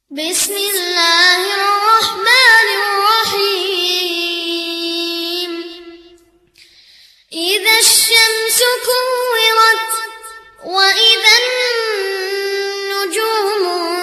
بسم الله الرحمن الرحيم إذا الشمس كورت وإذا النجوم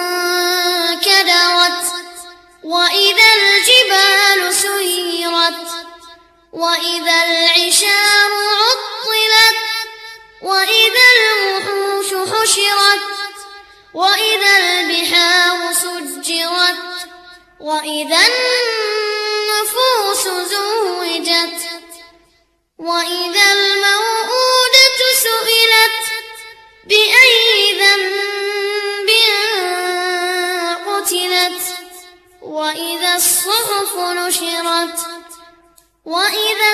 انكدرت وإذا الجبال سيرت وإذا العشار عطلت وإذا الوحوش حشرت وإذا البحار سجرت وإذا النفوس زوجت وإذا الموءودة سئلت بأي ذنب قتلت وإذا الصحف نشرت وإذا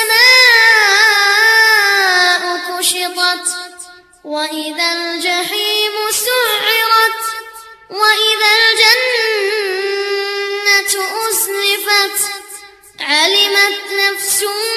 السماء كشطت وإذا الجحيم سعرت وإذا الجنة أزلفت علمت نفس